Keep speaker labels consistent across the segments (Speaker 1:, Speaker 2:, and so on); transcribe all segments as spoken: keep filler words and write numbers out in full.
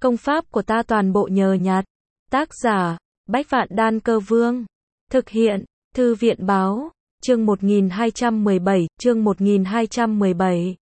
Speaker 1: Công pháp của ta toàn bộ nhờ nhặt. Tác giả, Bách Vạn Đan Cơ Vương. Thực hiện, Thư viện Báo. Chương một nghìn hai trăm mười bảy, chương một nghìn hai trăm mười bảy.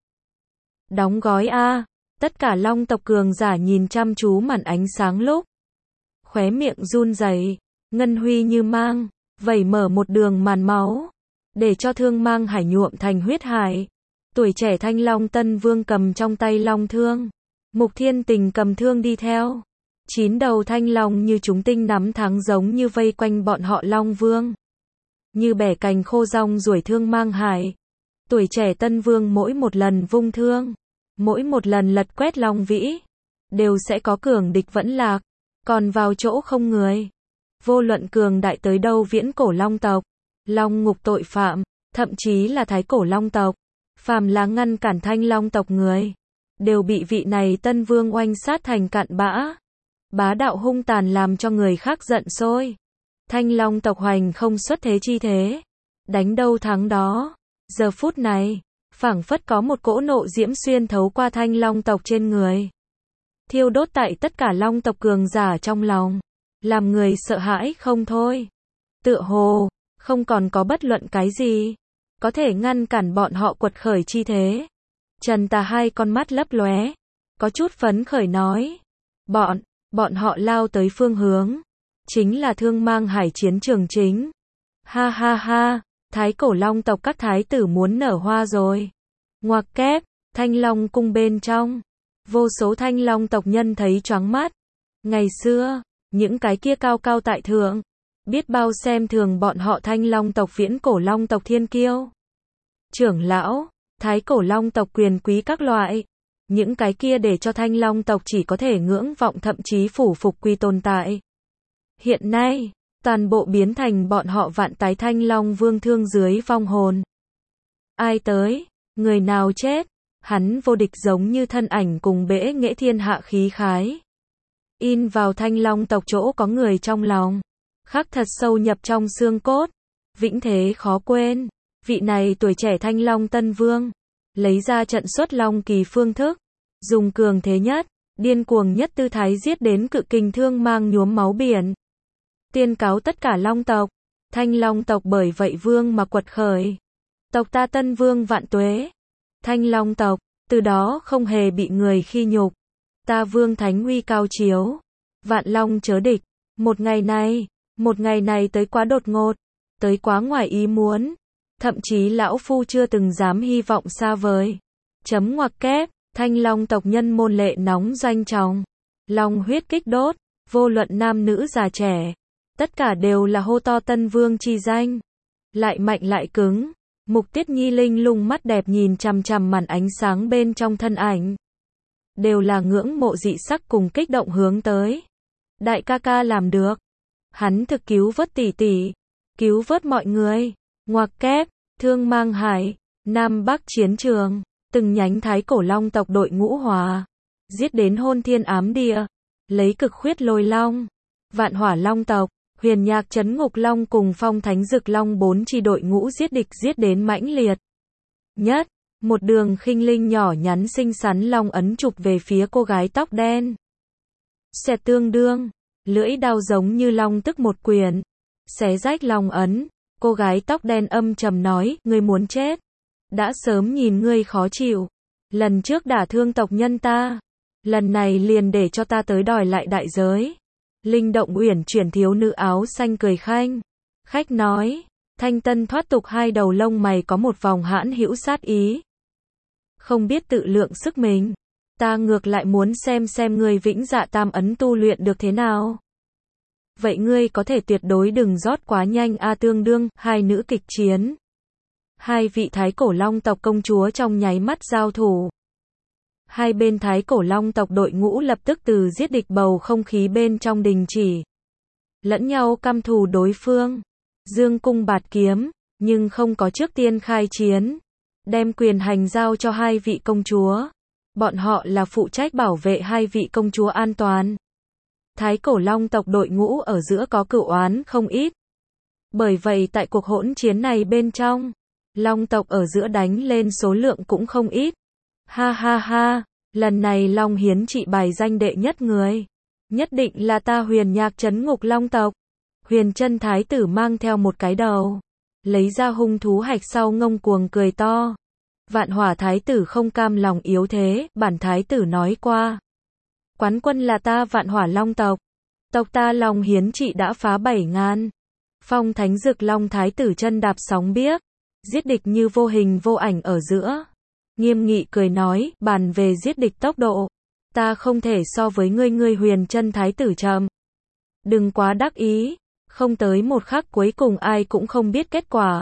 Speaker 1: Đóng gói A. Tất cả long tộc cường giả nhìn chăm chú màn ánh sáng lúc. Khóe miệng run rẩy, ngân huy như mang, vẩy mở một đường màn máu. Để cho thương mang hải nhuộm thành huyết hải. Tuổi trẻ thanh long tân vương cầm trong tay long thương. Mục Thiên Tình cầm thương đi theo. Chín đầu thanh long như chúng tinh nắm thắng giống như vây quanh bọn họ long vương. Như bẻ cành khô rong ruổi thương mang hải. Tuổi trẻ tân vương mỗi một lần vung thương, mỗi một lần lật quét long vĩ, đều sẽ có cường địch vẫn lạc, còn vào chỗ không người. Vô luận cường đại tới đâu viễn cổ long tộc, long ngục tội phạm, thậm chí là thái cổ long tộc, phàm là ngăn cản thanh long tộc người, đều bị vị này tân vương oanh sát thành cặn bã. Bá đạo hung tàn làm cho người khác giận sôi. Thanh long tộc hoành không xuất thế chi thế, đánh đâu thắng đó. Giờ phút này, phảng phất có một cỗ nộ diễm xuyên thấu qua thanh long tộc trên người, thiêu đốt tại tất cả long tộc cường giả trong lòng, làm người sợ hãi không thôi. Tựa hồ, không còn có bất luận cái gì có thể ngăn cản bọn họ quật khởi chi thế. Trần Tà hai con mắt lấp lóe, có chút phấn khởi nói. Bọn, bọn họ lao tới phương hướng, chính là thương mang hải chiến trường chính. Ha ha ha, thái cổ long tộc các thái tử muốn nở hoa rồi. Ngoặc kép, thanh long cung bên trong. Vô số thanh long tộc nhân thấy choáng mắt. Ngày xưa, những cái kia cao cao tại thượng, biết bao xem thường bọn họ thanh long tộc viễn cổ long tộc thiên kiêu. Trưởng lão, thái cổ long tộc quyền quý các loại. Những cái kia để cho thanh long tộc chỉ có thể ngưỡng vọng thậm chí phủ phục quy tồn tại. Hiện nay, toàn bộ biến thành bọn họ vạn tái thanh long vương thương dưới vong hồn. Ai tới, người nào chết, hắn vô địch giống như thân ảnh cùng bẽ nghệ thiên hạ khí khái. In vào thanh long tộc chỗ có người trong lòng, khắc thật sâu nhập trong xương cốt, vĩnh thế khó quên. Vị này tuổi trẻ thanh long tân vương, lấy ra trận xuất long kỳ phương thức, dùng cường thế nhất, điên cuồng nhất tư thái giết đến cự kình thương mang nhuốm máu biển. Tiên cáo tất cả long tộc, thanh long tộc bởi vậy vương mà quật khởi. Tộc ta tân vương vạn tuế. Thanh long tộc, từ đó không hề bị người khi nhục. Ta vương thánh uy cao chiếu. Vạn long chớ địch. Một ngày này, một ngày này tới quá đột ngột, tới quá ngoài ý muốn. Thậm chí lão phu chưa từng dám hy vọng xa vời. Chấm ngoặc kép, thanh long tộc nhân môn lệ nóng doanh trọng. Long huyết kích đốt, vô luận nam nữ già trẻ. Tất cả đều là hô to tân vương chi danh. Lại mạnh lại cứng. Mục Tiết Nhi linh lung mắt đẹp nhìn chằm chằm màn ánh sáng bên trong thân ảnh. Đều là ngưỡng mộ dị sắc cùng kích động hướng tới. Đại ca ca làm được. Hắn thực cứu vớt tỷ tỷ. Cứu vớt mọi người. Ngoặc kép, thương mang hải, Nam Bắc chiến trường. Từng nhánh thái cổ long tộc đội ngũ hòa. Giết đến hôn thiên ám địa. Lấy cực khuyết lôi long. Vạn hỏa long tộc. Huyền nhạc trấn ngục long cùng phong thánh dực long bốn chi đội ngũ giết địch giết đến mãnh liệt nhất. Một đường khinh linh nhỏ nhắn xinh xắn long ấn chụp về phía cô gái tóc đen. Xẹt tương đương, lưỡi đao giống như long tức một quyền, xé rách long ấn. Cô gái tóc đen âm trầm nói, ngươi muốn chết. Đã sớm nhìn ngươi khó chịu. Lần trước đả thương tộc nhân ta, lần này liền để cho ta tới đòi lại đại giới. Linh động uyển chuyển thiếu nữ áo xanh cười khanh. Khách nói, thanh tân thoát tục hai đầu lông mày có một vòng hãn hữu sát ý. Không biết tự lượng sức mình. Ta ngược lại muốn xem xem ngươi vĩnh dạ tam ấn tu luyện được thế nào. Vậy ngươi có thể tuyệt đối đừng rót quá nhanh a. Tương đương, hai nữ kịch chiến. Hai vị thái cổ long tộc công chúa trong nháy mắt giao thủ. Hai bên thái cổ long tộc đội ngũ lập tức từ giết địch bầu không khí bên trong đình chỉ. Lẫn nhau căm thù đối phương. Dương cung bạt kiếm, nhưng không có trước tiên khai chiến. Đem quyền hành giao cho hai vị công chúa. Bọn họ là phụ trách bảo vệ hai vị công chúa an toàn. Thái cổ long tộc đội ngũ ở giữa có cửu oán không ít. Bởi vậy tại cuộc hỗn chiến này bên trong, long tộc ở giữa đánh lên số lượng cũng không ít. Ha ha ha, Lần này Long Hiến trị bài danh đệ nhất người. Nhất định là ta Huyền Nhạc trấn ngục Long tộc. Huyền Chân thái tử mang theo một cái đầu. Lấy ra hung thú hạch sau ngông cuồng cười to. Vạn Hỏa thái tử không cam lòng yếu thế, bản thái tử nói qua. Quán quân là ta Vạn Hỏa Long tộc. Tộc ta Long Hiến trị đã phá bảy ngàn. Phong Thánh Dực Long thái tử chân đạp sóng biếc. Giết địch như vô hình vô ảnh ở giữa. Nghiêm nghị cười nói, bàn về giết địch tốc độ. Ta không thể so với ngươi ngươi Huyền Chân thái tử chậm. Đừng quá đắc ý. Không tới một khắc cuối cùng ai cũng không biết kết quả.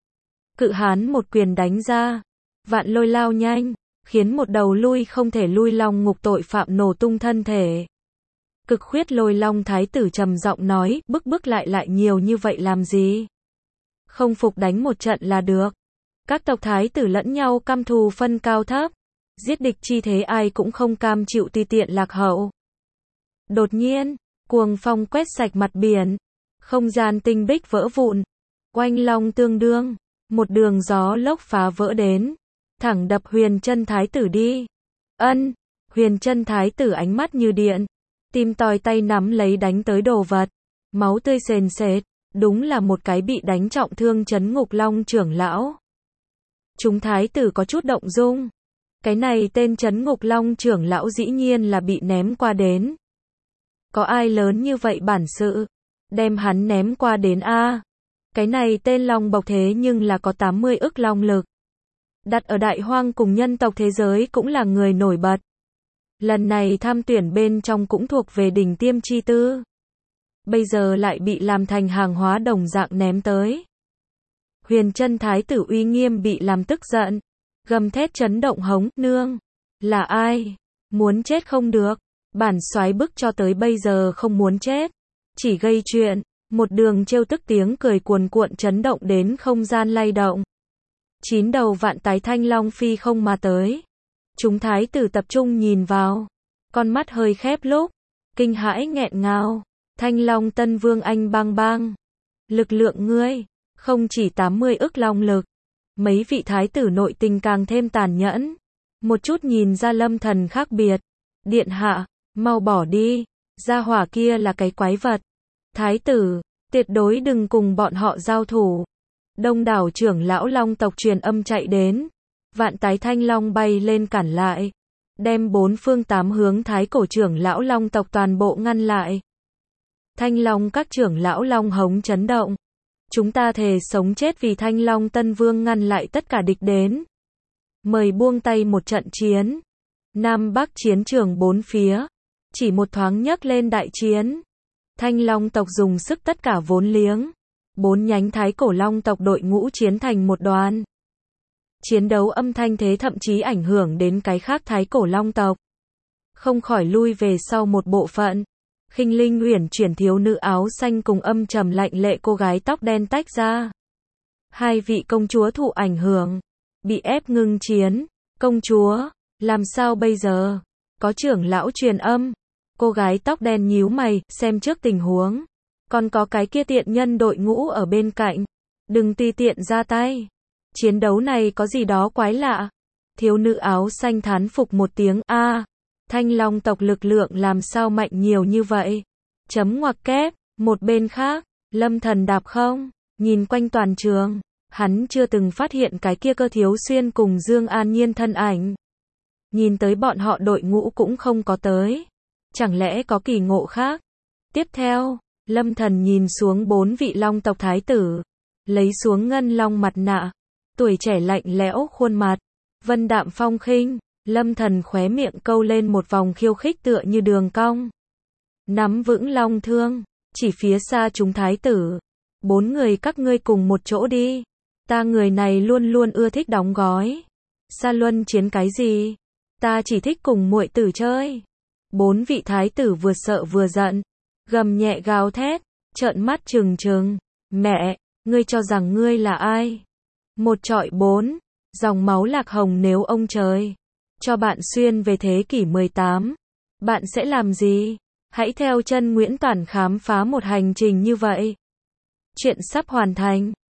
Speaker 1: Cự hán một quyền đánh ra. Vạn lôi lao nhanh. Khiến một đầu lui không thể lui long ngục tội phạm nổ tung thân thể. Cực khuyết lôi long thái tử trầm giọng nói, bức bức lại lại nhiều như vậy làm gì? Không phục đánh một trận là được. Các tộc thái tử lẫn nhau căm thù phân cao thấp. Giết địch chi thế ai cũng không cam chịu tùy tiện lạc hậu. Đột nhiên, cuồng phong quét sạch mặt biển. Không gian tinh bích vỡ vụn. Oanh long tương đương. Một đường gió lốc phá vỡ đến. Thẳng đập Huyền Chân thái tử đi. Ân. Huyền Chân thái tử ánh mắt như điện. Tim tòi tay nắm lấy đánh tới đồ vật. Máu tươi sền sệt. Đúng là một cái bị đánh trọng thương trấn ngục Long trưởng lão. Chúng thái tử có chút động dung. Cái này tên trấn ngục Long trưởng lão dĩ nhiên là bị ném qua đến. Có ai lớn như vậy bản sự? Đem hắn ném qua đến a. Cái này tên Long bộc thế nhưng là có tám mươi ức long lực. Đặt ở đại hoang cùng nhân tộc thế giới cũng là người nổi bật. Lần này tham tuyển bên trong cũng thuộc về đỉnh tiêm chi tư. Bây giờ lại bị làm thành hàng hóa đồng dạng ném tới. Huyền Chân thái tử uy nghiêm bị làm tức giận. Gầm thét chấn động hống, nương. Là ai? Muốn chết không được. Bản soái bức cho tới bây giờ không muốn chết. Chỉ gây chuyện. Một đường trêu tức tiếng cười cuồn cuộn chấn động đến không gian lay động. Chín đầu vạn tái thanh long phi không mà tới. Chúng thái tử tập trung nhìn vào. Con mắt hơi khép lúc. Kinh hãi nghẹn ngào. Thanh long tân vương anh bang bang. Lực lượng ngươi. Không chỉ tám mươi ức long lực. Mấy vị thái tử nội tình càng thêm tàn nhẫn. Một chút nhìn ra Lâm Thần khác biệt. Điện hạ. Mau bỏ đi. Gia hỏa kia là cái quái vật. Thái tử. Tuyệt đối đừng cùng bọn họ giao thủ. Đông đảo trưởng lão long tộc truyền âm chạy đến. Vạn tái thanh long bay lên cản lại. Đem bốn phương tám hướng thái cổ trưởng lão long tộc toàn bộ ngăn lại. Thanh long các trưởng lão long hống chấn động. Chúng ta thề sống chết vì thanh long tân vương ngăn lại tất cả địch đến. Mời buông tay một trận chiến. Nam Bắc chiến trường bốn phía. Chỉ một thoáng nhấc lên đại chiến. Thanh long tộc dùng sức tất cả vốn liếng. Bốn nhánh thái cổ long tộc đội ngũ chiến thành một đoàn. Chiến đấu âm thanh thế thậm chí ảnh hưởng đến cái khác thái cổ long tộc. Không khỏi lui về sau một bộ phận. Khinh Linh uyển chuyển thiếu nữ áo xanh cùng âm trầm lạnh lệ cô gái tóc đen tách ra. Hai vị công chúa thụ ảnh hưởng. Bị ép ngưng chiến. Công chúa, làm sao bây giờ? Có trưởng lão truyền âm. Cô gái tóc đen nhíu mày, xem trước tình huống. Còn có cái kia tiện nhân đội ngũ ở bên cạnh. Đừng tùy tiện ra tay. Chiến đấu này có gì đó quái lạ. Thiếu nữ áo xanh thán phục một tiếng, a, thanh long tộc lực lượng làm sao mạnh nhiều như vậy. Chấm ngoặc kép, một bên khác, Lâm Thần đạp không, nhìn quanh toàn trường. Hắn chưa từng phát hiện cái kia Cơ Thiếu Xuyên cùng Dương An Nhiên thân ảnh. Nhìn tới bọn họ đội ngũ cũng không có tới. Chẳng lẽ có kỳ ngộ khác? Tiếp theo, Lâm Thần nhìn xuống bốn vị long tộc thái tử. Lấy xuống ngân long mặt nạ. Tuổi trẻ lạnh lẽo khuôn mặt. Vân đạm phong khinh. Lâm Thần khóe miệng câu lên một vòng khiêu khích tựa như đường cong. Nắm vững long thương. Chỉ phía xa chúng thái tử. Bốn người các ngươi cùng một chỗ đi. Ta người này luôn luôn ưa thích đóng gói. Sa luân chiến cái gì? Ta chỉ thích cùng muội tử chơi. Bốn vị thái tử vừa sợ vừa giận. Gầm nhẹ gào thét. Trợn mắt trừng trừng. Mẹ, ngươi cho rằng ngươi là ai? Một trọi bốn. Dòng máu lạc hồng nếu ông trời cho bạn xuyên về thế kỷ mười tám. Bạn sẽ làm gì? Hãy theo chân Nguyễn Toản khám phá một hành trình như vậy. Chuyện sắp hoàn thành.